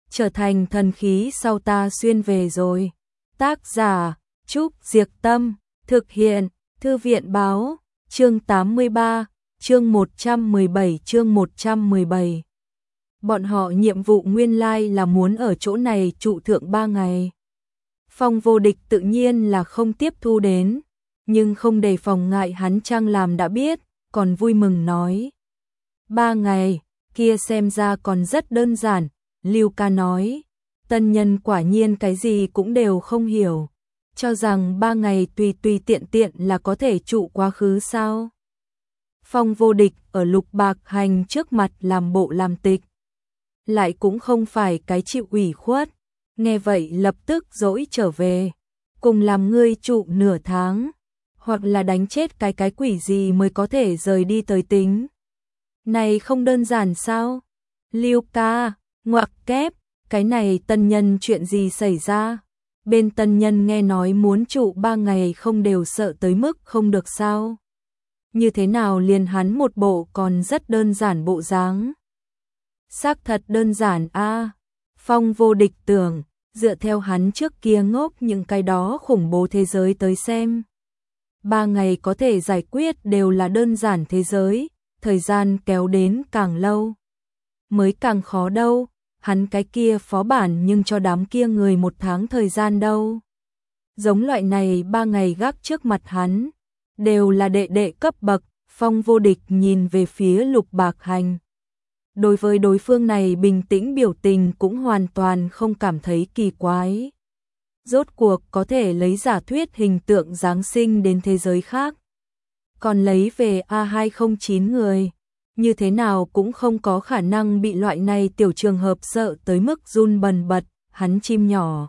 trở thành thần khí sau ta xuyên về rồi. Tác giả Trúc Diệc Tâm, thực hiện Thư viện Báo, chương 83, chương 117. Bọn họ nhiệm vụ nguyên lai là muốn ở chỗ này trụ thượng 3 ngày. Phong Vô Địch tự nhiên là không tiếp thu đến, nhưng không đề phòng ngại hắn Trang làm đã biết, còn vui mừng nói. 3 ngày, kia xem ra còn rất đơn giản, Lưu Ca nói. Tân nhân quả nhiên cái gì cũng đều không hiểu, cho rằng 3 ngày tùy tiện là có thể trụ quá khứ sao. Phong Vô Địch ở Lục Bạc Hành trước mặt làm bộ làm tịch, lại cũng không phải cái chịu ủy khuất, nghe vậy lập tức dỗi trở về, cùng làm ngươi trụ nửa tháng, hoặc là đánh chết cái quỷ gì mới có thể rời đi tới tính. Này không đơn giản sao? Lưu Ca, ngoặc kép, cái này tân nhân chuyện gì xảy ra? Bên tân nhân nghe nói muốn trụ 3 ngày không đều sợ tới mức không được sao? Như thế nào liền hắn một bộ còn rất đơn giản bộ dáng? Xác thật đơn giản a. Phong Vô Địch tưởng, dựa theo hắn trước kia ngốc những cái đó khủng bố thế giới tới xem. 3 ngày có thể giải quyết đều là đơn giản thế giới, thời gian kéo đến càng lâu mới càng khó đâu, hắn cái kia phó bản nhưng cho đám kia người 1 tháng thời gian đâu. Giống loại này 3 ngày gác trước mặt hắn, đều là đệ cấp bậc. Phong Vô Địch nhìn về phía Lục Bạc Hành. Đối với đối phương này bình tĩnh biểu tình cũng hoàn toàn không cảm thấy kỳ quái. Rốt cuộc có thể lấy giả thuyết hình tượng Giáng sinh đến thế giới khác, còn lấy về A209 người, như thế nào cũng không có khả năng bị loại này tiểu trường hợp sợ tới mức run bần bật. Hắn chim nhỏ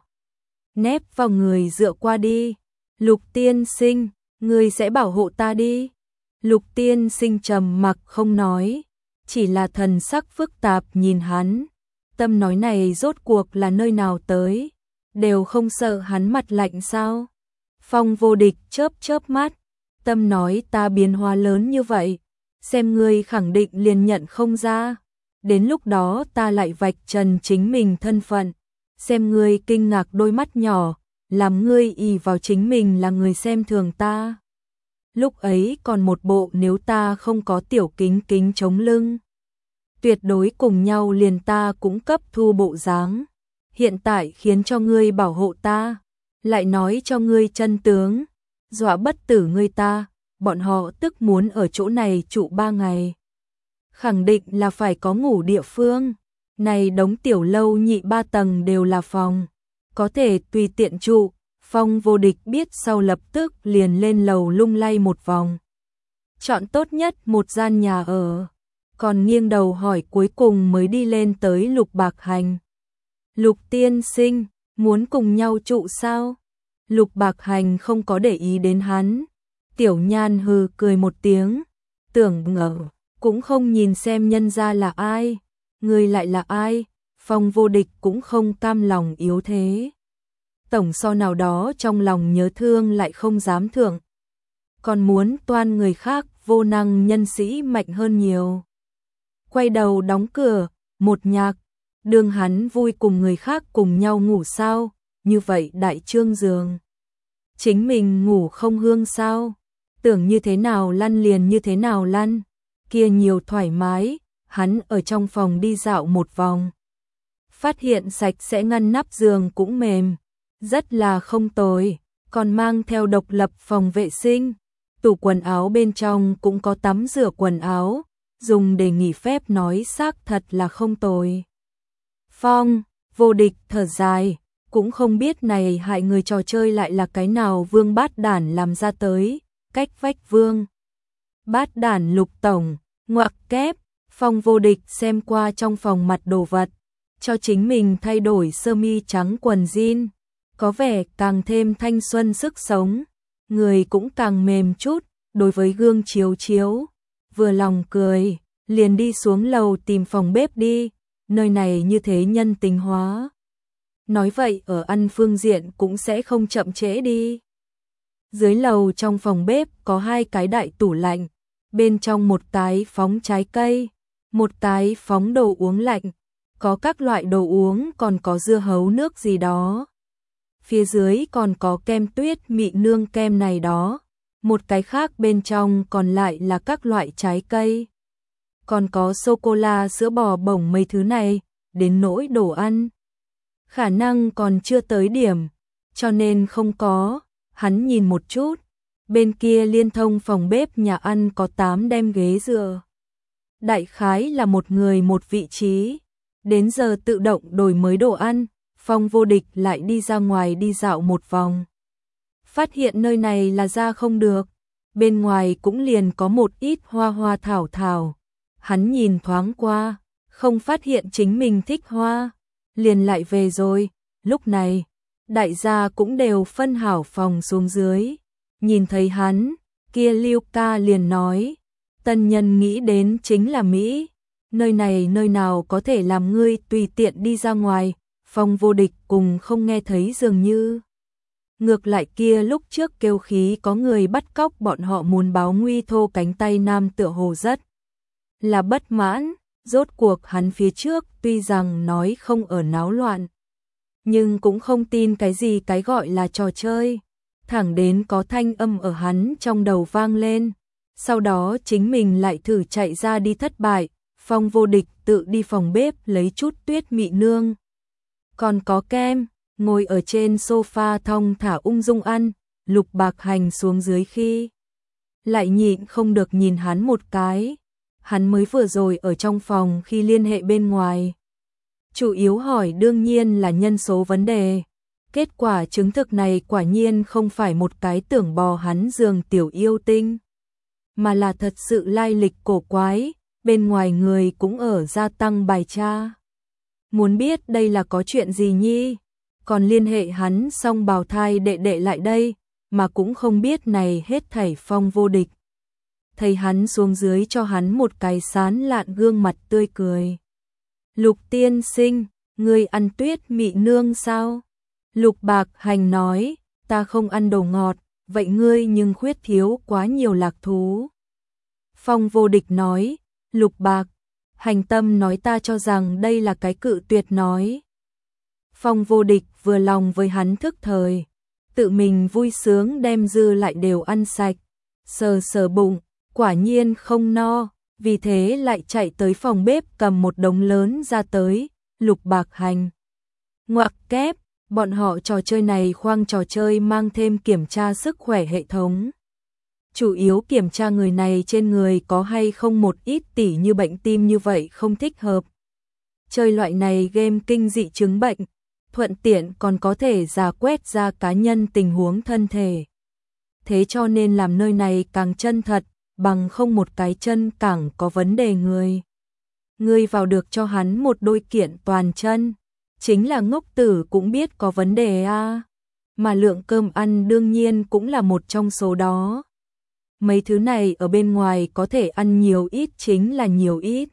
nép vào người dựa qua đi. Lục tiên sinh, người sẽ bảo hộ ta đi. Lục tiên sinh trầm mặc không nói, chỉ là thần sắc phức tạp nhìn hắn. Tâm nói này rốt cuộc là nơi nào tới, đều không sợ hắn mặt lạnh sao? Phong Vô Địch chớp mắt, Tâm nói ta biến hóa lớn như vậy, xem ngươi khẳng định liền nhận không ra. Đến lúc đó ta lại vạch trần chính mình thân phận, xem ngươi kinh ngạc đôi mắt nhỏ, làm ngươi ỷ vào chính mình là người xem thường ta. Lúc ấy còn một bộ nếu ta không có tiểu kính chống lưng, tuyệt đối cùng nhau liền ta cũng cấp thu bộ dáng. Hiện tại khiến cho ngươi bảo hộ ta, lại nói cho ngươi chân tướng, dọa bất tử ngươi ta, bọn họ tức muốn ở chỗ này trụ 3 ngày. Khẳng định là phải có ngủ địa phương, này đống tiểu lâu nhị 3 tầng đều là phòng, có thể tùy tiện trụ. Phong Vô Địch biết sau lập tức liền lên lầu lung lay một vòng, chọn tốt nhất một gian nhà ở, còn nghiêng đầu hỏi cuối cùng mới đi lên tới Lục Bạc Hành. Lục tiên sinh, muốn cùng nhau trụ sao? Lục Bạc Hành không có để ý đến hắn. Tiểu Nhan hừ cười một tiếng, tưởng ngờ, cũng không nhìn xem nhân gia là ai, người lại là ai. Phong Vô Địch cũng không cam lòng yếu thế. Tổng so nào đó trong lòng nhớ thương lại không dám thượng, còn muốn toan người khác vô năng nhân sĩ mạnh hơn nhiều. Quay đầu đóng cửa, một nhạc, đương hắn vui cùng người khác cùng nhau ngủ sao, như vậy đại trương giường. Chính mình ngủ không hương sao, tưởng như thế nào lăn liền như thế nào lăn, kia nhiều thoải mái. Hắn ở trong phòng đi dạo một vòng, phát hiện sạch sẽ ngăn nắp giường cũng mềm, rất là không tồi, còn mang theo độc lập phòng vệ sinh, tủ quần áo bên trong cũng có tắm rửa quần áo, dùng để nghỉ phép nói xác thật là không tồi. Phong Vô Địch thở dài, cũng không biết này hại người trò chơi lại là cái nào vương bát đản làm ra tới, cách vách vương bát đản Lục tổng, ngoặc kép. Phong Vô Địch xem qua trong phòng mặt đồ vật, cho chính mình thay đổi sơ mi trắng quần jean, có vẻ càng thêm thanh xuân sức sống, người cũng càng mềm chút. Đối với gương chiếu, vừa lòng cười, liền đi xuống lầu tìm phòng bếp đi, nơi này như thế nhân tính hóa. Nói vậy ở ăn phương diện cũng sẽ không chậm trễ đi. Dưới lầu trong phòng bếp có 2 cái đại tủ lạnh, bên trong một cái phóng trái cây, một cái phóng đồ uống lạnh, có các loại đồ uống, còn có dưa hấu nước gì đó. Phía dưới còn có kem tuyết mị nương kem này đó. Một cái khác bên trong còn lại là các loại trái cây. Còn có sô-cô-la, sữa bò bổng mấy thứ này, đến nỗi đồ ăn. Khả năng còn chưa tới điểm, cho nên không có. Hắn nhìn một chút, bên kia liên thông phòng bếp nhà ăn có 8 đem ghế dựa. Đại khái là một người một vị trí. Đến giờ tự động đổi mới đồ ăn, Phong Vô Địch lại đi ra ngoài đi dạo một vòng. Phát hiện nơi này là ra không được, bên ngoài cũng liền có một ít hoa hoa thảo thảo. Hắn nhìn thoáng qua, không phát hiện chính mình thích hoa, liền lại về rồi. Lúc này, đại gia cũng đều phân hảo phòng xuống dưới. Nhìn thấy hắn, kia Lưu Ca liền nói, tân nhân nghĩ đến chính là Mỹ. Nơi này nơi nào có thể làm ngươi tùy tiện đi ra ngoài. Phong Vô Địch cùng không nghe thấy dường như. Ngược lại kia lúc trước kêu khí có người bắt cóc bọn họ muốn báo nguy thô cánh tay nam tựa hồ rất là bất mãn. Rốt cuộc hắn phía trước tuy rằng nói không ở náo loạn, nhưng cũng không tin cái gì cái gọi là trò chơi. Thẳng đến có thanh âm ở hắn trong đầu vang lên, sau đó chính mình lại thử chạy ra đi thất bại. Phong Vô Địch tự đi phòng bếp lấy chút tuyết mị nương, còn có kem, ngồi ở trên sofa thong thả ung dung ăn. Lục Bạc Hành xuống dưới khi lại nhịn không được nhìn hắn một cái. Hắn mới vừa rồi ở trong phòng khi liên hệ bên ngoài, chủ yếu hỏi đương nhiên là nhân số vấn đề. Kết quả chứng thực này quả nhiên không phải một cái tưởng bò hắn giường tiểu yêu tinh, mà là thật sự lai lịch cổ quái. Bên ngoài người cũng ở gia tăng bài tra, muốn biết đây là có chuyện gì nhi, còn liên hệ hắn xong bào thai đệ đệ lại đây, mà cũng không biết này hết thảy. Phong Vô Địch thấy hắn xuống dưới cho hắn một cái sán lạn gương mặt tươi cười. Lục tiên sinh, ngươi ăn tuyết mị nương sao? Lục Bạc Hành nói, ta không ăn đồ ngọt, vậy ngươi nhưng khuyết thiếu quá nhiều lạc thú. Phong Vô Địch nói, Lục Bạc Hành tâm nói ta cho rằng đây là cái cự tuyệt nói. Phong Vô Địch vừa lòng với hắn thức thời, tự mình vui sướng đem dư lại đều ăn sạch, sờ sờ bụng, quả nhiên không no, vì thế lại chạy tới phòng bếp cầm một đống lớn ra tới. Lục Bạc Hành ngoặc kép, bọn họ trò chơi này khoang trò chơi mang thêm kiểm tra sức khỏe hệ thống. Chủ yếu kiểm tra người này trên người có hay không một ít tỉ như bệnh tim như vậy không thích hợp. Chơi loại này game kinh dị chứng bệnh, thuận tiện còn có thể rà quét ra cá nhân tình huống thân thể. Thế cho nên làm nơi này càng chân thật, bằng không một cái chân càng có vấn đề người. Ngươi vào được cho hắn một đôi kiện toàn chân, chính là ngốc tử cũng biết có vấn đề a. Mà lượng cơm ăn đương nhiên cũng là một trong số đó. Mấy thứ này ở bên ngoài có thể ăn nhiều ít chính là nhiều ít.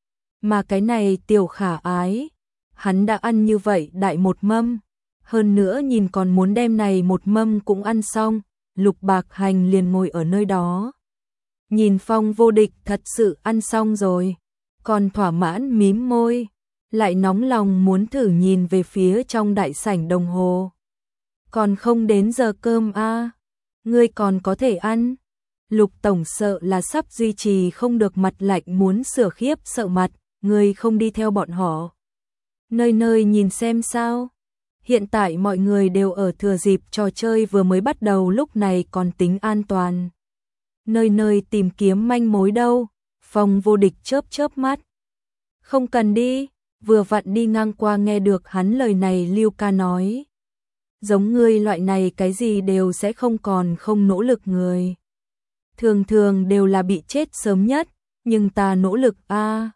Mà cái này tiểu khả ái, hắn đã ăn như vậy đại một mâm, hơn nữa nhìn còn muốn đem này một mâm cũng ăn xong. Lục Bạc Hành liền ngồi ở nơi đó, nhìn Phong Vô Địch thật sự ăn xong rồi, còn thỏa mãn mím môi, lại nóng lòng muốn thử nhìn về phía trong đại sảnh đồng hồ. Còn không đến giờ cơm a, ngươi còn có thể ăn. Lục tổng sợ là sắp duy trì không được mặt lạnh muốn sửa khiếp sợ mặt, ngươi không đi theo bọn họ nơi nơi nhìn xem sao? Hiện tại mọi người đều ở thừa dịp trò chơi vừa mới bắt đầu lúc này còn tính an toàn. Nơi nơi tìm kiếm manh mối đâu? Phong Vô Địch chớp chớp mắt. Không cần đi, vừa vặn đi ngang qua nghe được hắn lời này. Lưu Ca nói, giống ngươi loại này cái gì đều sẽ không còn không nỗ lực người, thường thường đều là bị chết sớm nhất, nhưng ta nỗ lực a.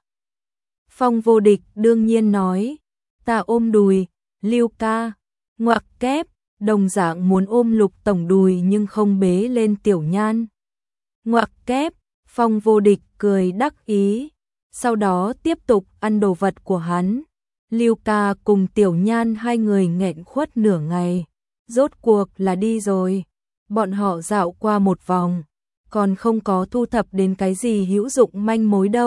Phong Vô Địch đương nhiên nói, ta ôm đùi. Lưu Ca ngoặc kép, đồng dạng muốn ôm Lục tổng đùi nhưng không bế lên Tiểu Nhan. Ngoặc kép, Phong Vô Địch cười đắc ý, sau đó tiếp tục ăn đồ vật của hắn. Lưu Ca cùng Tiểu Nhan hai người nghẹn khuất nửa ngày, rốt cuộc là đi rồi. Bọn họ dạo qua một vòng, còn không có thu thập đến cái gì hữu dụng manh mối đâu.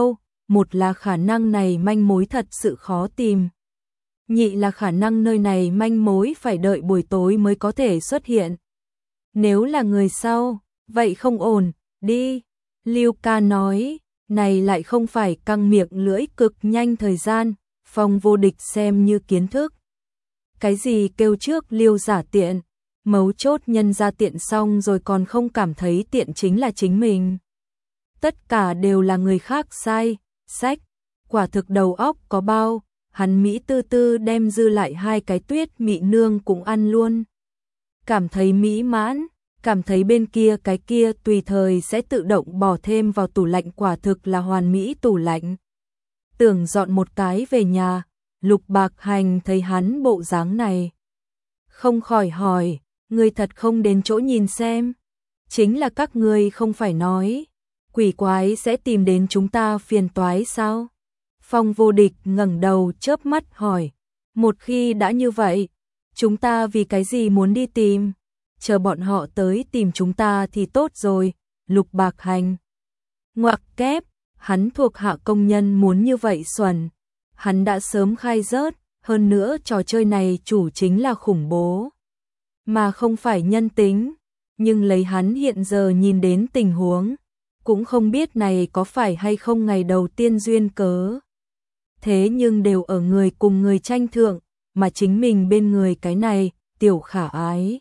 một là khả năng này manh mối thật sự khó tìm. Nhị là khả năng nơi này manh mối phải đợi buổi tối mới có thể xuất hiện. Nếu là người sau, vậy không ổn, đi. Lưu Ca nói, này lại không phải căng miệng lưỡi cực nhanh thời gian, Phong Vô Địch xem như kiến thức. Cái gì kêu trước Lưu giả tiện, mấu chốt nhân ra tiện xong rồi còn không cảm thấy tiện chính là chính mình. Tất cả đều là người khác sai, sách, quả thực đầu óc có bao, hắn Mỹ tư tư đem dư lại 2 cái tuyết mị nương cũng ăn luôn. Cảm thấy mỹ mãn, cảm thấy bên kia cái kia tùy thời sẽ tự động bỏ thêm vào tủ lạnh, quả thực là hoàn mỹ tủ lạnh. Tưởng dọn một cái về nhà, Lục Bạc Hành thấy hắn bộ dáng này, không khỏi hỏi, ngươi thật không đến chỗ nhìn xem? Chính là các ngươi không phải nói, quỷ quái sẽ tìm đến chúng ta phiền toái sao? Phong Vô Địch ngẩng đầu chớp mắt hỏi, một khi đã như vậy, chúng ta vì cái gì muốn đi tìm? Chờ bọn họ tới tìm chúng ta thì tốt rồi. Lục Bạc Hành ngoặc kép, hắn thuộc hạ công nhân muốn như vậy xuẩn, hắn đã sớm khai rớt, hơn nữa trò chơi này chủ chính là khủng bố, mà không phải nhân tính, nhưng lấy hắn hiện giờ nhìn đến tình huống, cũng không biết này có phải hay không ngày đầu tiên duyên cớ. Thế nhưng đều ở người cùng người tranh thượng, mà chính mình bên người cái này, tiểu khả ái.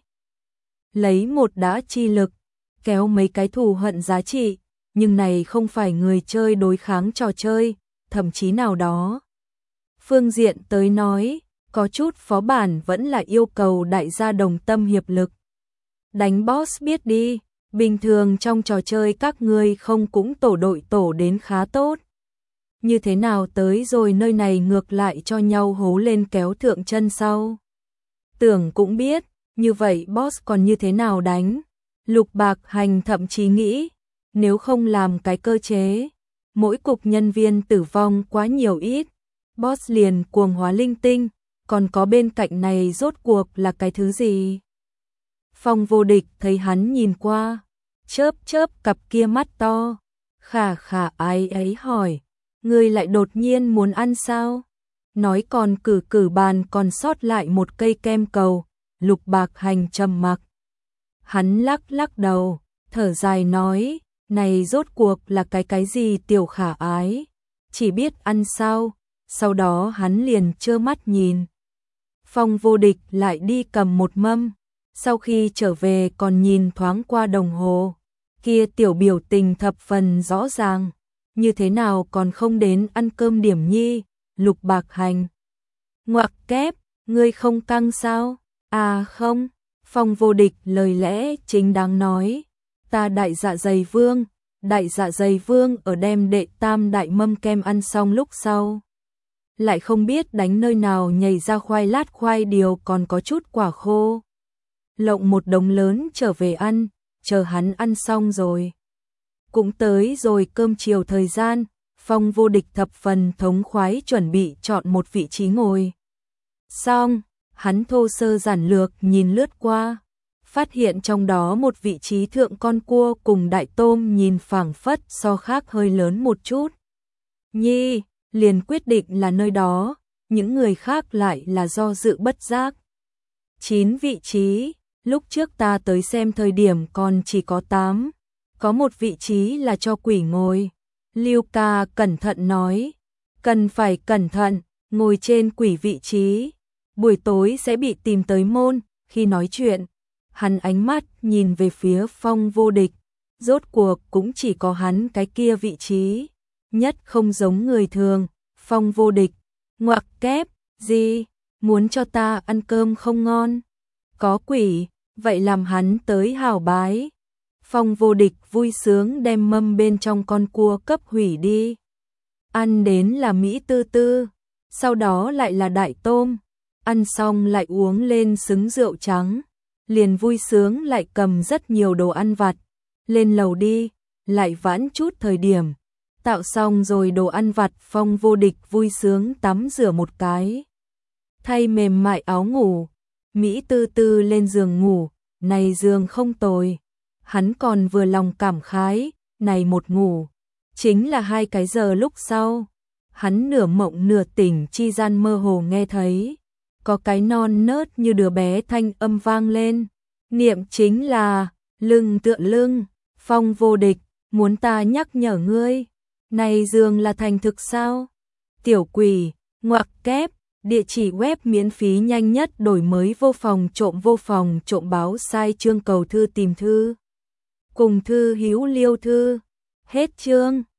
Lấy một đã chi lực, kéo mấy cái thù hận giá trị, nhưng này không phải người chơi đối kháng trò chơi, thậm chí nào đó. Phương diện tới nói, có chút phó bản vẫn là yêu cầu đại gia đồng tâm hiệp lực. Đánh boss biết đi, bình thường trong trò chơi các ngươi không cũng tổ đội tổ đến khá tốt. Như thế nào tới rồi nơi này ngược lại cho nhau hố lên kéo thượng chân sau. Tưởng cũng biết, như vậy boss còn như thế nào đánh. Lục Bạc Hành thậm chí nghĩ, nếu không làm cái cơ chế, mỗi cục nhân viên tử vong quá nhiều ít, boss liền cuồng hóa linh tinh, còn có bên cạnh này rốt cuộc là cái thứ gì? Phong Vô Địch thấy hắn nhìn qua, chớp chớp cặp kia mắt to, khả khả ái ấy hỏi, ngươi lại đột nhiên muốn ăn sao? Nói còn cử bàn còn sót lại một cây kem cầu. Lục Bạc Hành trầm mặc. Hắn lắc đầu, thở dài nói, này rốt cuộc là cái gì tiểu khả ái, chỉ biết ăn sao, sau đó hắn liền trơ mắt nhìn. Phong Vô Địch lại đi cầm một mâm, sau khi trở về còn nhìn thoáng qua đồng hồ, kia tiểu biểu tình thập phần rõ ràng, như thế nào còn không đến ăn cơm điểm nhi. Lục Bạc Hành ngoặc kép, ngươi không căng sao? À không, Phong Vô Địch lời lẽ chính đáng nói, ta đại dạ dày vương ở đem đệ tam đại mâm kem ăn xong lúc sau. Lại không biết đánh nơi nào nhảy ra khoai lát khoai điều còn có chút quả khô. Lộng một đống lớn trở về ăn, chờ hắn ăn xong rồi. Cũng tới rồi cơm chiều thời gian, Phong Vô Địch thập phần thống khoái chuẩn bị chọn một vị trí ngồi. Xong, hắn thô sơ giản lược nhìn lướt qua, phát hiện trong đó một vị trí thượng con cua cùng đại tôm nhìn phảng phất so khác hơi lớn một chút. Nhi, liền quyết định là nơi đó, những người khác lại là do dự bất giác. 9 vị trí, lúc trước ta tới xem thời điểm còn chỉ có 8, có một vị trí là cho quỷ ngồi. Lưu Ca cẩn thận nói, cần phải cẩn thận, ngồi trên quỷ vị trí, buổi tối sẽ bị tìm tới môn. Khi nói chuyện, hắn ánh mắt nhìn về phía Phong Vô Địch, rốt cuộc cũng chỉ có hắn cái kia vị trí, nhất không giống người thường. Phong Vô Địch, ngoặc kép, gì, muốn cho ta ăn cơm không ngon? Có quỷ, vậy làm hắn tới hảo bái. Phong Vô Địch vui sướng đem mâm bên trong con cua cấp hủy đi. Ăn đến là Mỹ tư tư, sau đó lại là đại tôm, ăn xong lại uống lên xứng rượu trắng, liền vui sướng lại cầm rất nhiều đồ ăn vặt, lên lầu đi, lại vãn chút thời điểm. Tạo xong rồi đồ ăn vặt, Phong Vô Địch vui sướng tắm rửa một cái, thay mềm mại áo ngủ, Mỹ tư tư lên giường ngủ, này giường không tồi. Hắn còn vừa lòng cảm khái, này một ngủ, Chính là 2 cái giờ lúc sau, hắn nửa mộng nửa tỉnh chi gian mơ hồ nghe thấy, có cái non nớt như đứa bé thanh âm vang lên, niệm chính là, lưng tựa lưng, Phong Vô Địch, muốn ta nhắc nhở ngươi, này giường là thành thực sao? Tiểu quỷ, ngoặc kép, địa chỉ web miễn phí nhanh nhất đổi mới vô phòng trộm báo sai chương cầu thư tìm thư. Cùng thư hữu liêu thư, hết chương.